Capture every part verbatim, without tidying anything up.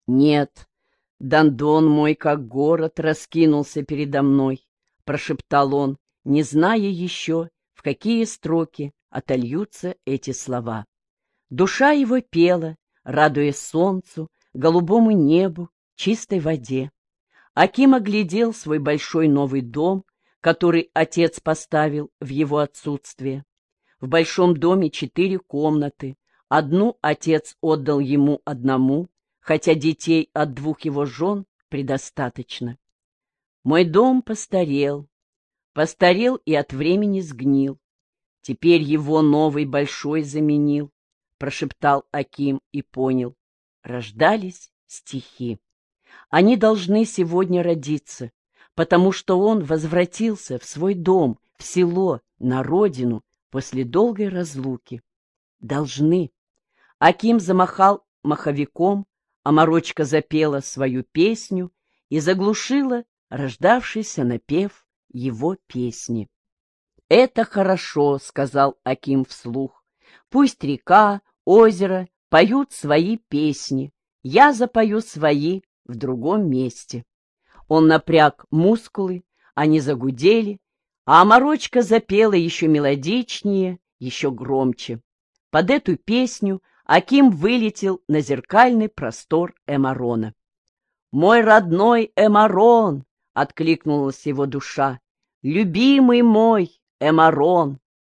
Нет, Дондон мой, как город, раскинулся передо мной, — прошептал он, не зная еще, в какие строки отольются эти слова. Душа его пела, радуясь солнцу, голубому небу, чистой воде. Аким оглядел свой большой новый дом, который отец поставил в его отсутствие. В большом доме четыре комнаты, одну отец отдал ему одному, хотя детей от двух его жен предостаточно. Мой дом постарел, постарел и от времени сгнил. Теперь его новый большой заменил, — прошептал Аким и понял. Рождались стихи. Они должны сегодня родиться, потому что он возвратился в свой дом, в село, на родину после долгой разлуки. Должны. Аким замахал маховиком, а Морочка запела свою песню и заглушила рождавшийся напев его песни. «Это хорошо», — сказал Аким вслух. «Пусть река, озеро поют свои песни, я запою свои в другом месте». Он напряг мускулы, они загудели, а Морочка запела еще мелодичнее, еще громче. Под эту песню Аким вылетел на зеркальный простор Эмарона. «Мой родной Эмарон!» — откликнулась его душа. «Любимый мой Эмарон!»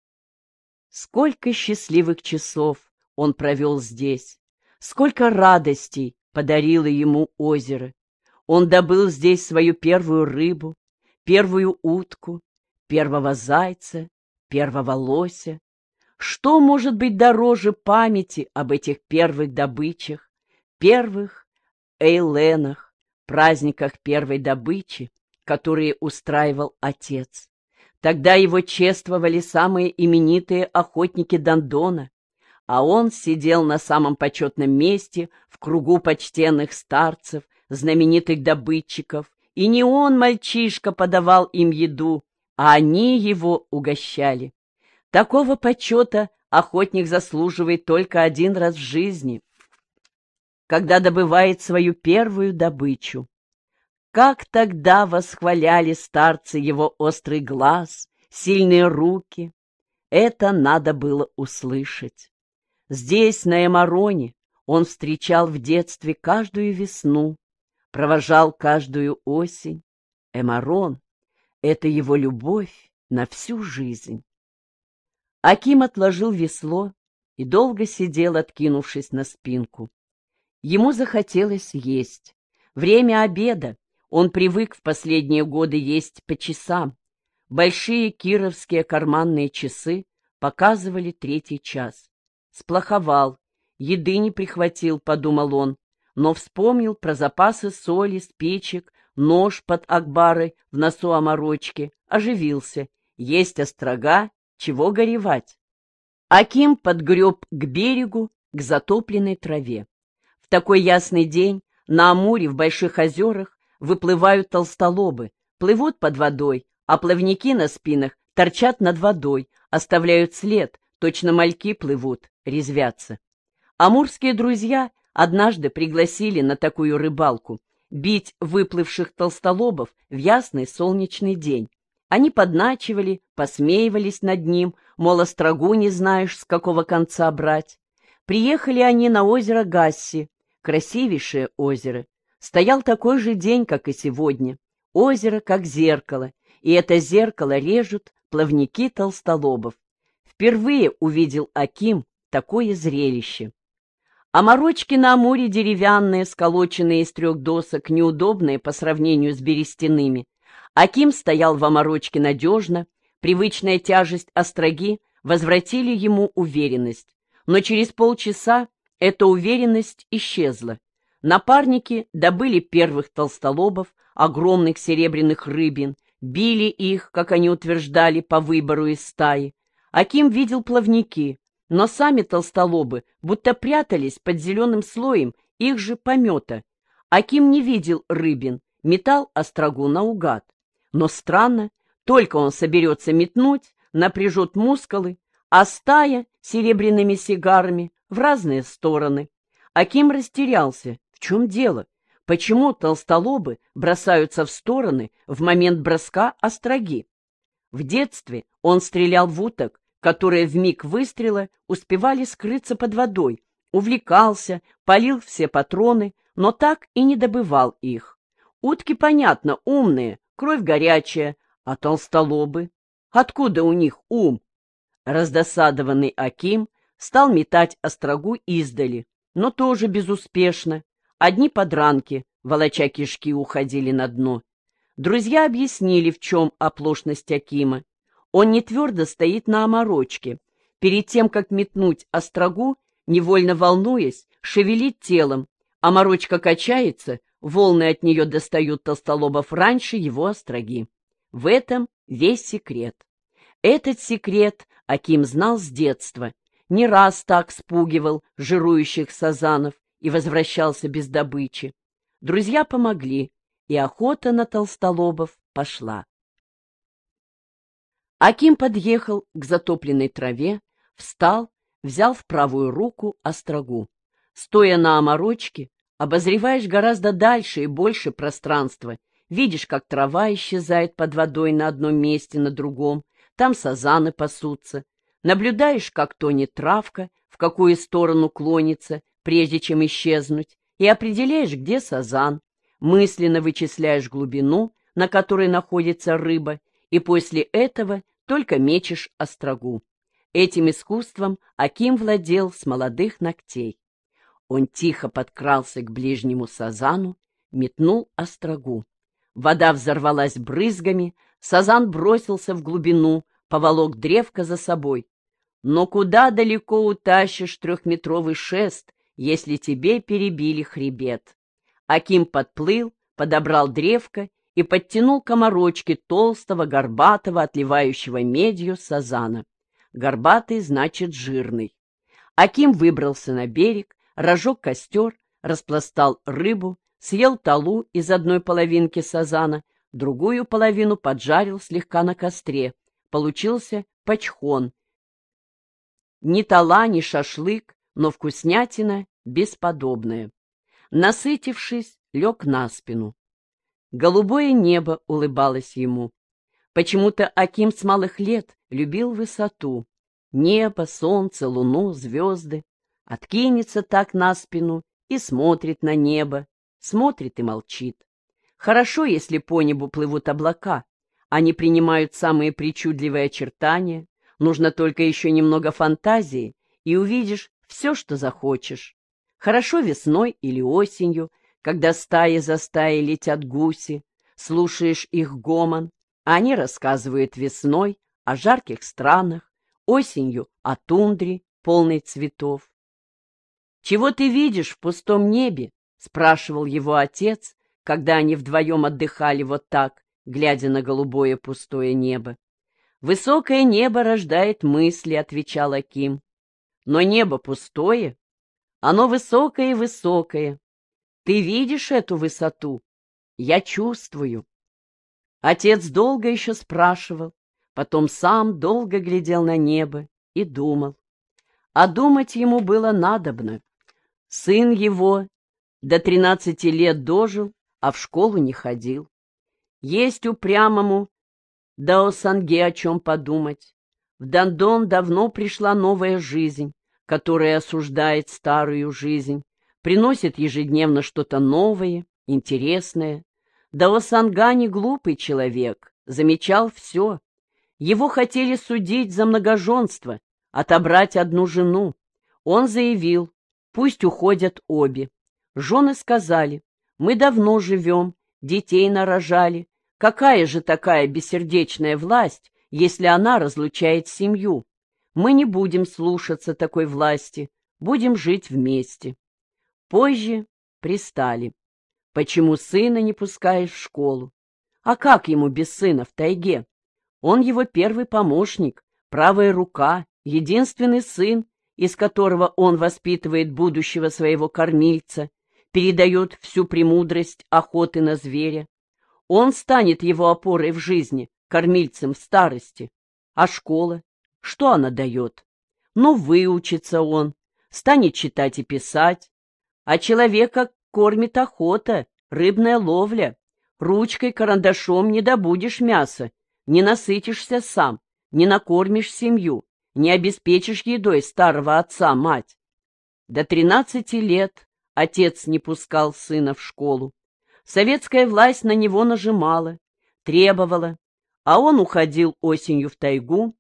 Сколько счастливых часов он провел здесь, сколько радостей подарило ему озеро. Он добыл здесь свою первую рыбу, первую утку, первого зайца, первого лося. Что может быть дороже памяти об этих первых добычах, первых эйленах, праздниках первой добычи, которые устраивал отец? Тогда его чествовали самые именитые охотники Дондона, а он сидел на самом почетном месте в кругу почтенных старцев, знаменитых добытчиков, и не он, мальчишка, подавал им еду, а они его угощали. Такого почета охотник заслуживает только один раз в жизни, когда добывает свою первую добычу. Как тогда восхваляли старцы его острый глаз, сильные руки! Это надо было услышать. Здесь, на Эмароне, он встречал в детстве каждую весну, провожал каждую осень. Эмарон — это его любовь на всю жизнь. Аким отложил весло и долго сидел, откинувшись на спинку. Ему захотелось есть. Время обеда. Он привык в последние годы есть по часам. Большие кировские карманные часы показывали третий час. Сплоховал, еды не прихватил, подумал он, но вспомнил про запасы соли, спичек, нож под акбарой в носу Оморочки, оживился. Есть острога, чего горевать? Аким подгреб к берегу, к затопленной траве. В такой ясный день на Амуре в больших озерах выплывают толстолобы, плывут под водой, а плавники на спинах торчат над водой, оставляют след, точно мальки плывут, резвятся. Амурские друзья однажды пригласили на такую рыбалку бить выплывших толстолобов в ясный солнечный день. Они подначивали, посмеивались над ним, мол, острогу не знаешь, с какого конца брать. Приехали они на озеро Гасси, красивейшее озеро. Стоял такой же день, как и сегодня. Озеро как зеркало, и это зеркало режут плавники толстолобов. Впервые увидел Аким такое зрелище. А морочки на Амуре деревянные, сколоченные из трех досок, неудобные по сравнению с берестяными. Аким стоял в оморочке надежно, привычная тяжесть остроги возвратили ему уверенность. Но через полчаса эта уверенность исчезла. Напарники добыли первых толстолобов, огромных серебряных рыбин, били их, как они утверждали, по выбору из стаи. Аким видел плавники, но сами толстолобы будто прятались под зеленым слоем их же помета. Аким не видел рыбин, метал острогу наугад. Но странно, только он соберется метнуть, напряжет мускулы, а стая серебряными сигарами в разные стороны. Аким растерялся, в чем дело? Почему толстолобы бросаются в стороны в момент броска остроги? В детстве он стрелял в уток, которые в миг выстрела успевали скрыться под водой, увлекался, палил все патроны, но так и не добывал их. Утки, понятно, умные, кровь горячая, а толстолобы? Откуда у них ум? Раздосадованный Аким стал метать острогу издали, но тоже безуспешно. Одни подранки, волоча кишки, уходили на дно. Друзья объяснили, в чем оплошность Акима. Он не твердо стоит на оморочке. Перед тем, как метнуть острогу, невольно волнуясь, шевелит телом. Оморочка качается, волны от нее достают толстолобов раньше его остроги. В этом весь секрет. Этот секрет Аким знал с детства. Не раз так спугивал жирующих сазанов и возвращался без добычи. Друзья помогли, и охота на толстолобов пошла. Аким подъехал к затопленной траве, встал, взял в правую руку острогу. Стоя на оморочке, обозреваешь гораздо дальше и больше пространства, видишь, как трава исчезает под водой на одном месте, на другом, там сазаны пасутся, наблюдаешь, как тонет травка, в какую сторону клонится, прежде чем исчезнуть, и определяешь, где сазан, мысленно вычисляешь глубину, на которой находится рыба, и после этого только мечешь острогу. Этим искусством Аким владел с молодых ногтей. Он тихо подкрался к ближнему сазану, метнул острогу. Вода взорвалась брызгами, сазан бросился в глубину, поволок древко за собой. Но куда далеко утащишь трехметровый шест, если тебе перебили хребет? Аким подплыл, подобрал древко и подтянул к оморочке толстого, горбатого, отливающего медью сазана. Горбатый значит жирный. Аким выбрался на берег, разжег костер, распластал рыбу, съел талу из одной половинки сазана, другую половину поджарил слегка на костре. Получился пачхон. Ни тала, ни шашлык, но вкуснятина бесподобная. Насытившись, лег на спину. Голубое небо улыбалось ему. Почему-то Аким с малых лет любил высоту. Небо, солнце, луну, звезды. Откинется так на спину и смотрит на небо. Смотрит и молчит. Хорошо, если по небу плывут облака. Они принимают самые причудливые очертания. Нужно только еще немного фантазии, и увидишь все, что захочешь. Хорошо весной или осенью, когда стаи за стаей летят гуси, слушаешь их гомон, а они рассказывают весной о жарких странах, осенью о тундре, полной цветов. «Чего ты видишь в пустом небе?» — спрашивал его отец, когда они вдвоем отдыхали вот так, глядя на голубое пустое небо. «Высокое небо рождает мысли», — отвечал Аким. «Но небо пустое, оно высокое и высокое. Ты видишь эту высоту? Я чувствую». Отец долго еще спрашивал, потом сам долго глядел на небо и думал. А думать ему было надобно. Сын его до тринадцати лет дожил, а в школу не ходил. Есть упрямому Даосанге о чем подумать. В Дандон давно пришла новая жизнь, которая осуждает старую жизнь, приносит ежедневно что-то новое, интересное. Даосанга не глупый человек, замечал все. Его хотели судить за многоженство, отобрать одну жену. Он заявил, пусть уходят обе. Жены сказали, мы давно живем, детей нарожали. Какая же такая бессердечная власть, если она разлучает семью? Мы не будем слушаться такой власти, будем жить вместе. Позже пристали. Почему сына не пускаешь в школу? А как ему без сына в тайге? Он его первый помощник, правая рука, единственный сын, из которого он воспитывает будущего своего кормильца, передает всю премудрость охоты на зверя. Он станет его опорой в жизни, кормильцем в старости. А школа? Что она дает? Ну, выучится он, станет читать и писать. А человека кормит охота, рыбная ловля. Ручкой, карандашом не добудешь мяса, не насытишься сам, не накормишь семью, не обеспечишь едой старого отца, мать. До тринадцати лет отец не пускал сына в школу. Советская власть на него нажимала, требовала, а он уходил осенью в тайгу,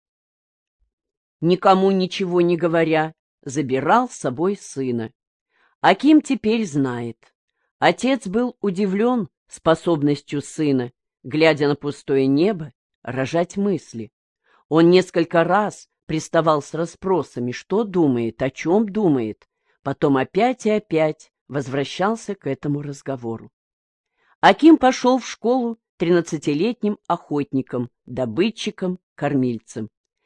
никому ничего не говоря, забирал с собой сына. Аким теперь знает. Отец был удивлен способностью сына, глядя на пустое небо, рожать мысли. Он несколько раз приставал с расспросами, что думает, о чем думает, потом опять и опять возвращался к этому разговору. Аким пошел в школу тринадцатилетним охотником, добытчиком, кормильцем.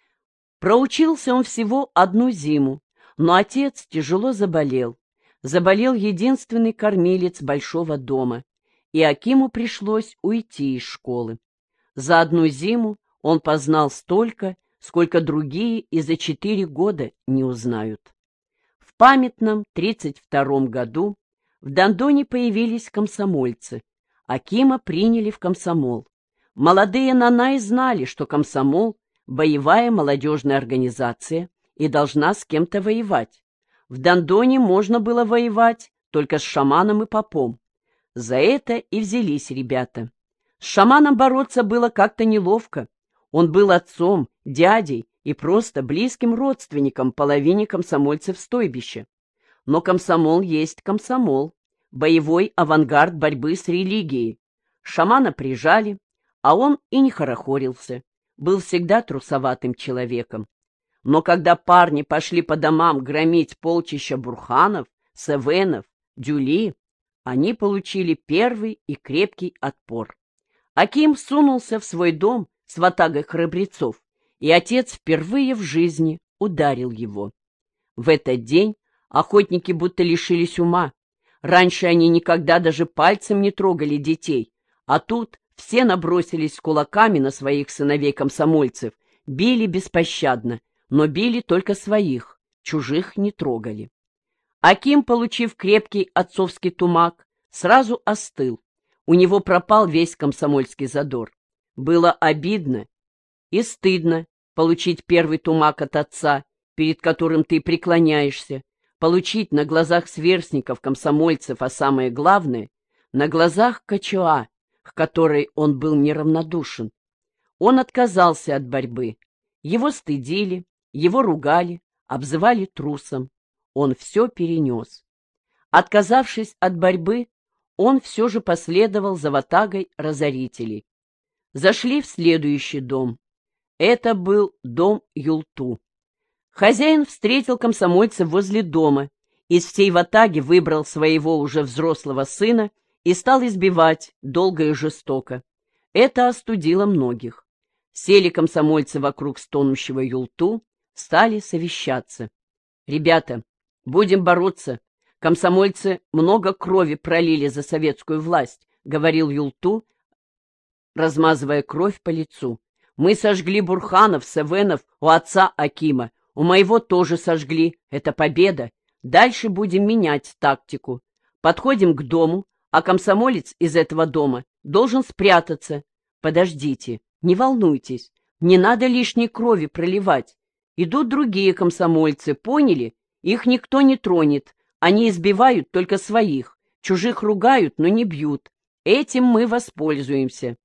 Проучился он всего одну зиму, но отец тяжело заболел. Заболел единственный кормилец большого дома, и Акиму пришлось уйти из школы. За одну зиму он познал столько, сколько другие и за четыре года не узнают. В памятном тридцать втором году в Дондоне появились комсомольцы. Акима приняли в комсомол. Молодые Нанай знали, что комсомол — боевая молодежная организация и должна с кем-то воевать. В Дондоне можно было воевать только с шаманом и попом. За это и взялись ребята. С шаманом бороться было как-то неловко. Он был отцом, дядей и просто близким родственником половине комсомольцев стойбища. Но комсомол есть комсомол, боевой авангард борьбы с религией. Шамана прижали, а он и не хорохорился, был всегда трусоватым человеком. Но когда парни пошли по домам громить полчища бурханов, севенов, дюли, они получили первый и крепкий отпор. Аким сунулся в свой дом с ватагой храбрецов, и отец впервые в жизни ударил его. В этот день охотники будто лишились ума. Раньше они никогда даже пальцем не трогали детей, а тут все набросились с кулаками на своих сыновей-комсомольцев, били беспощадно, но били только своих, чужих не трогали. Аким, получив крепкий отцовский тумак, сразу остыл. У него пропал весь комсомольский задор. Было обидно и стыдно получить первый тумак от отца, перед которым ты преклоняешься, получить на глазах сверстников, комсомольцев, а самое главное, на глазах Качуа, к которой он был неравнодушен. Он отказался от борьбы. Его стыдили, его ругали, обзывали трусом. Он все перенес. Отказавшись от борьбы, он все же последовал за ватагой разорителей. Зашли в следующий дом. Это был дом Юлту. Хозяин встретил комсомольцев возле дома, из всей ватаги выбрал своего уже взрослого сына и стал избивать долго и жестоко. Это остудило многих. Сели комсомольцы вокруг стонущего Юлту, стали совещаться. «Ребята, будем бороться. Комсомольцы много крови пролили за советскую власть», — говорил Юлту, размазывая кровь по лицу. «Мы сожгли бурханов, севенов у отца Акима. У моего тоже сожгли. Это победа. Дальше будем менять тактику. Подходим к дому, а комсомолец из этого дома должен спрятаться. Подождите, не волнуйтесь, не надо лишней крови проливать. Идут другие комсомольцы, поняли? Их никто не тронет. Они избивают только своих, чужих ругают, но не бьют. Этим мы воспользуемся».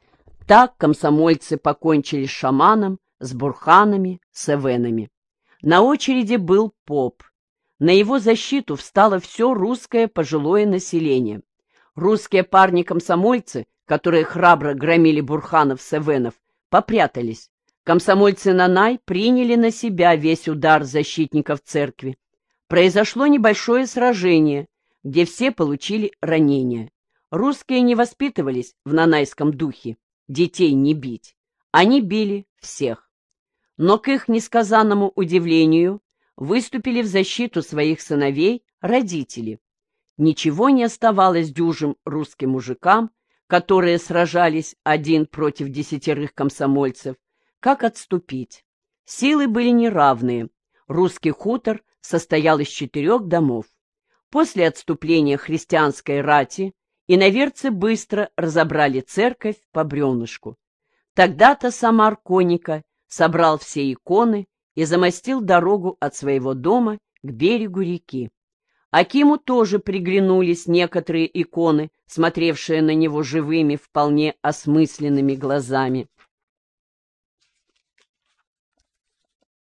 Так комсомольцы покончили с шаманом, с бурханами, с эвенами. На очереди был поп. На его защиту встало все русское пожилое население. Русские парни-комсомольцы, которые храбро громили бурханов с эвенов, попрятались. Комсомольцы Нанай приняли на себя весь удар защитников церкви. Произошло небольшое сражение, где все получили ранения. Русские не воспитывались в нанайском духе. Детей не бить. Они били всех. Но к их несказанному удивлению выступили в защиту своих сыновей родители. Ничего не оставалось дюжим русским мужикам, которые сражались один против десятерых комсомольцев, как отступить. Силы были неравные. Русский хутор состоял из четырех домов. После отступления христианской рати иноверцы быстро разобрали церковь по бревнышку. Тогда-то Самар Коника собрал все иконы и замостил дорогу от своего дома к берегу реки. Акиму тоже приглянулись некоторые иконы, смотревшие на него живыми, вполне осмысленными глазами.